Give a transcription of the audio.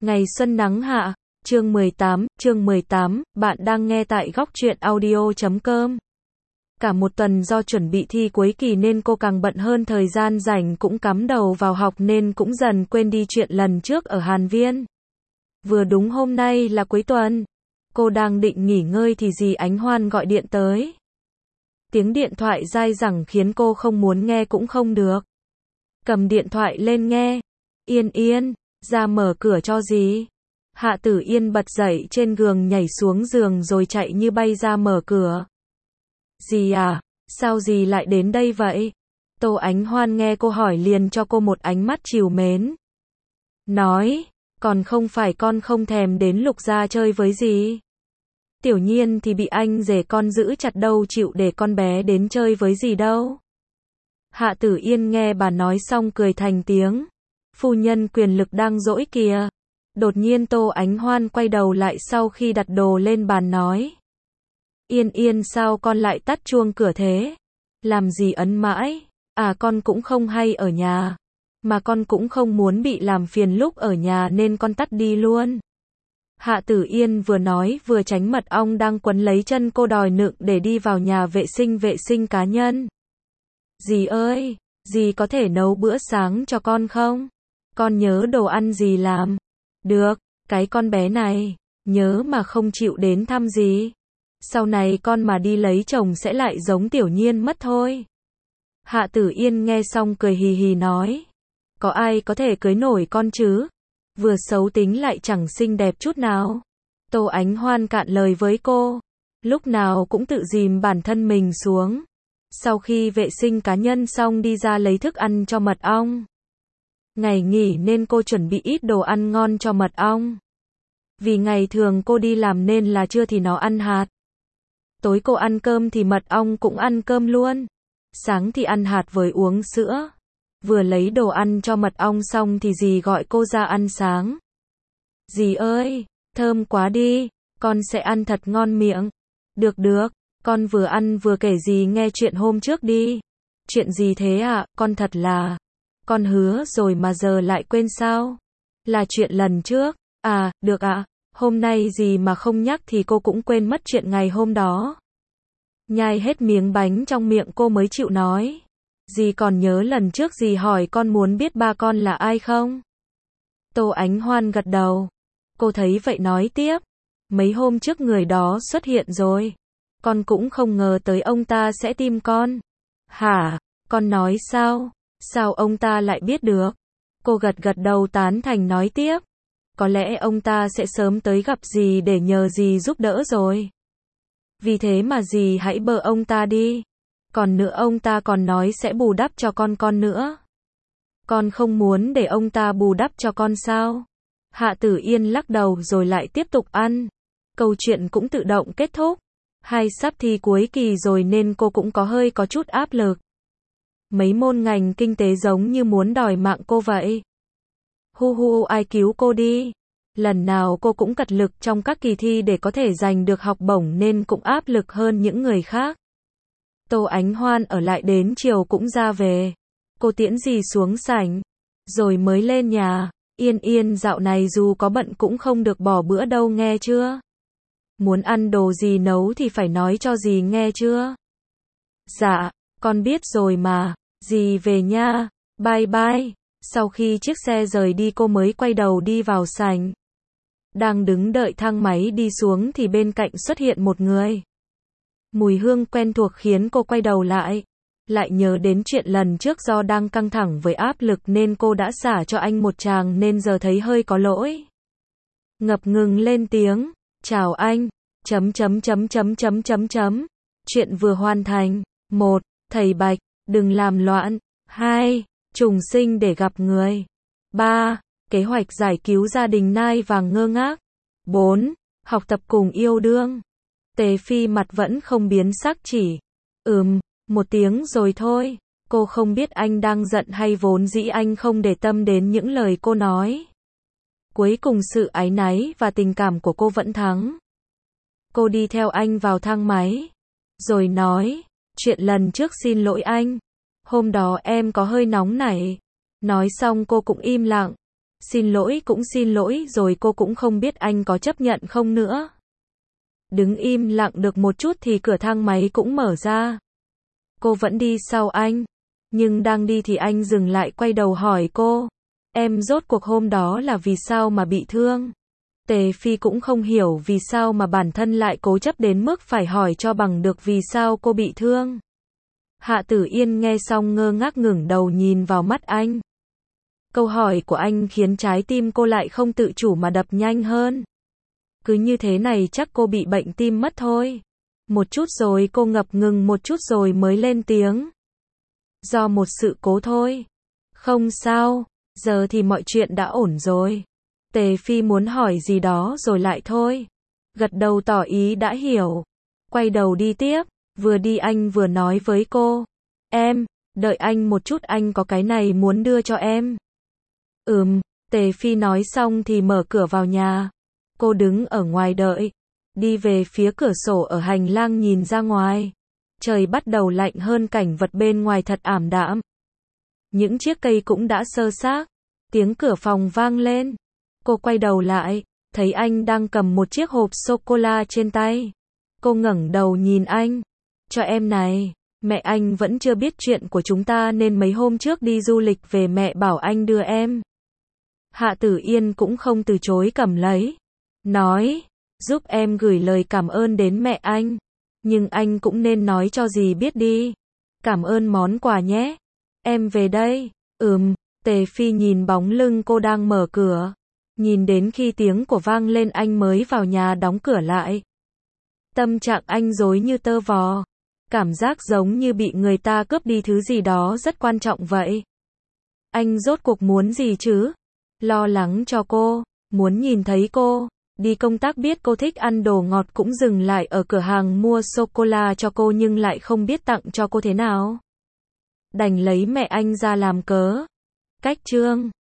Ngày xuân nắng hạ, chương 18, bạn đang nghe tại góc truyện audio.com. Cả một tuần do chuẩn bị thi cuối kỳ nên cô càng bận hơn, thời gian rảnh cũng cắm đầu vào học nên cũng dần quên đi chuyện lần trước ở Hàn Viên. Vừa đúng hôm nay là cuối tuần, cô đang định nghỉ ngơi thì dì Ánh Hoan gọi điện tới. Tiếng điện thoại dai dẳng khiến cô không muốn nghe cũng không được. Cầm điện thoại lên nghe. Yên, ra mở cửa cho dì. Hạ Tử Yên bật dậy trên giường, nhảy xuống giường rồi chạy như bay ra mở cửa. Dì à, sao dì lại đến đây vậy? Tô Ánh Hoan nghe cô hỏi liền cho cô một ánh mắt trìu mến. Nói, còn không phải con không thèm đến Lục gia chơi với dì. Tiểu Nhiên thì bị anh rể con giữ chặt, đâu chịu để con bé đến chơi với dì đâu. Hạ Tử Yên nghe bà nói xong cười thành tiếng. Phu nhân quyền lực đang dỗi kìa. Đột nhiên Tô Ánh Hoan quay đầu lại sau khi đặt đồ lên bàn nói. Yên sao con lại tắt chuông cửa thế? Làm gì ấn mãi? À, con cũng không hay ở nhà. Mà con cũng không muốn bị làm phiền lúc ở nhà nên con tắt đi luôn. Hạ Tử Yên vừa nói vừa tránh mật ong đang quấn lấy chân cô đòi nựng để đi vào nhà vệ sinh cá nhân. Dì ơi, dì có thể nấu bữa sáng cho con không? Con nhớ đồ ăn dì làm. Được, cái con bé này, nhớ mà không chịu đến thăm dì. Sau này con mà đi lấy chồng sẽ lại giống Tiểu Nhiên mất thôi. Hạ Tử Yên nghe xong cười hì hì nói. Có ai có thể cưới nổi con chứ? Vừa xấu tính lại chẳng xinh đẹp chút nào. Tô Ánh Hoan cạn lời với cô. Lúc nào cũng tự dìm bản thân mình xuống. Sau khi vệ sinh cá nhân xong đi ra lấy thức ăn cho mật ong. Ngày nghỉ nên cô chuẩn bị ít đồ ăn ngon cho mật ong. Vì ngày thường cô đi làm nên là trưa thì nó ăn hạt. Tối cô ăn cơm thì mật ong cũng ăn cơm luôn. Sáng thì ăn hạt với uống sữa. Vừa lấy đồ ăn cho mật ong xong thì dì gọi cô ra ăn sáng. Dì ơi, thơm quá đi, con sẽ ăn thật ngon miệng. Được, con vừa ăn vừa kể dì nghe chuyện hôm trước đi. Chuyện gì thế ạ? Con thật là... Con hứa rồi mà giờ lại quên sao? Là chuyện lần trước. À, được ạ. Hôm nay dì mà không nhắc thì cô cũng quên mất chuyện ngày hôm đó. Nhai hết miếng bánh trong miệng cô mới chịu nói. Dì còn nhớ lần trước dì hỏi con muốn biết ba con là ai không? Tô Ánh Hoan gật đầu. Cô thấy vậy nói tiếp. Mấy hôm trước người đó xuất hiện rồi. Con cũng không ngờ tới ông ta sẽ tìm con. Hả? Con nói sao? Sao ông ta lại biết được? Cô gật đầu tán thành nói tiếp. Có lẽ ông ta sẽ sớm tới gặp dì để nhờ dì giúp đỡ rồi. Vì thế mà dì hãy bờ ông ta đi. Còn nữa ông ta còn nói sẽ bù đắp cho con nữa. Con không muốn để ông ta bù đắp cho con sao? Hạ Tử Yên lắc đầu rồi lại tiếp tục ăn. Câu chuyện cũng tự động kết thúc. Hay sắp thi cuối kỳ rồi nên cô cũng có chút áp lực. Mấy môn ngành kinh tế giống như muốn đòi mạng cô vậy. Ai cứu cô đi. Lần nào cô cũng cật lực trong các kỳ thi để có thể giành được học bổng nên cũng áp lực hơn những người khác. Tô Ánh Hoan ở lại đến chiều cũng ra về. Cô tiễn dì xuống sảnh, rồi mới lên nhà. Yên dạo này dù có bận cũng không được bỏ bữa đâu nghe chưa? Muốn ăn đồ gì nấu thì phải nói cho dì nghe chưa? Dạ, con biết rồi mà, dì về nha, bye. Sau khi chiếc xe rời đi cô mới quay đầu đi vào sảnh. Đang đứng đợi thang máy đi xuống thì bên cạnh xuất hiện một người. Mùi hương quen thuộc khiến cô quay đầu lại. Lại nhớ đến chuyện lần trước do đang căng thẳng với áp lực nên cô đã xả cho anh một tràng nên giờ thấy hơi có lỗi. Ngập ngừng lên tiếng, chào anh, ... Chuyện vừa hoàn thành. 1. Thầy Bạch, đừng làm loạn. 2. Trùng sinh để gặp người. 3. Kế hoạch giải cứu gia đình nai vàng ngơ ngác. 4. Học tập cùng yêu đương. Tề Phi mặt vẫn không biến sắc chỉ. Một tiếng rồi thôi. Cô không biết anh đang giận hay vốn dĩ anh không để tâm đến những lời cô nói. Cuối cùng sự áy náy và tình cảm của cô vẫn thắng. Cô đi theo anh vào thang máy. Rồi nói, chuyện lần trước xin lỗi anh. Hôm đó em có hơi nóng nảy. Nói xong cô cũng im lặng. Xin lỗi rồi cô cũng không biết anh có chấp nhận không nữa. Đứng im lặng được một chút thì cửa thang máy cũng mở ra. Cô vẫn đi sau anh. Nhưng đang đi thì anh dừng lại quay đầu hỏi cô. Em rốt cuộc hôm đó là vì sao mà bị thương? Tề Phi cũng không hiểu vì sao mà bản thân lại cố chấp đến mức phải hỏi cho bằng được vì sao cô bị thương. Hạ Tử Yên nghe xong ngơ ngác ngẩng đầu nhìn vào mắt anh. Câu hỏi của anh khiến trái tim cô lại không tự chủ mà đập nhanh hơn. Cứ như thế này chắc cô bị bệnh tim mất thôi. Một chút rồi cô ngập ngừng một chút rồi mới lên tiếng. Do một sự cố thôi. Không sao, giờ thì mọi chuyện đã ổn rồi. Tề Phi muốn hỏi gì đó rồi lại thôi. Gật đầu tỏ ý đã hiểu. Quay đầu đi tiếp, vừa đi anh vừa nói với cô. Em, đợi anh một chút anh có cái này muốn đưa cho em. Tề Phi nói xong thì mở cửa vào nhà. Cô đứng ở ngoài đợi. Đi về phía cửa sổ ở hành lang nhìn ra ngoài. Trời bắt đầu lạnh hơn cảnh vật bên ngoài thật ảm đạm. Những chiếc cây cũng đã xơ xác. Tiếng cửa phòng vang lên. Cô quay đầu lại, thấy anh đang cầm một chiếc hộp sô-cô-la trên tay. Cô ngẩng đầu nhìn anh. Cho em này, mẹ anh vẫn chưa biết chuyện của chúng ta nên mấy hôm trước đi du lịch về mẹ bảo anh đưa em. Hạ Tử Yên cũng không từ chối cầm lấy. Nói, giúp em gửi lời cảm ơn đến mẹ anh. Nhưng anh cũng nên nói cho dì biết đi. Cảm ơn món quà nhé. Em về đây. Tề Phi nhìn bóng lưng cô đang mở cửa. Nhìn đến khi tiếng của vang lên anh mới vào nhà đóng cửa lại. Tâm trạng anh rối như tơ vò. Cảm giác giống như bị người ta cướp đi thứ gì đó rất quan trọng vậy. Anh rốt cuộc muốn gì chứ? Lo lắng cho cô, muốn nhìn thấy cô. Đi công tác biết cô thích ăn đồ ngọt cũng dừng lại ở cửa hàng mua sô-cô-la cho cô nhưng lại không biết tặng cho cô thế nào. Đành lấy mẹ anh ra làm cớ. Cách chương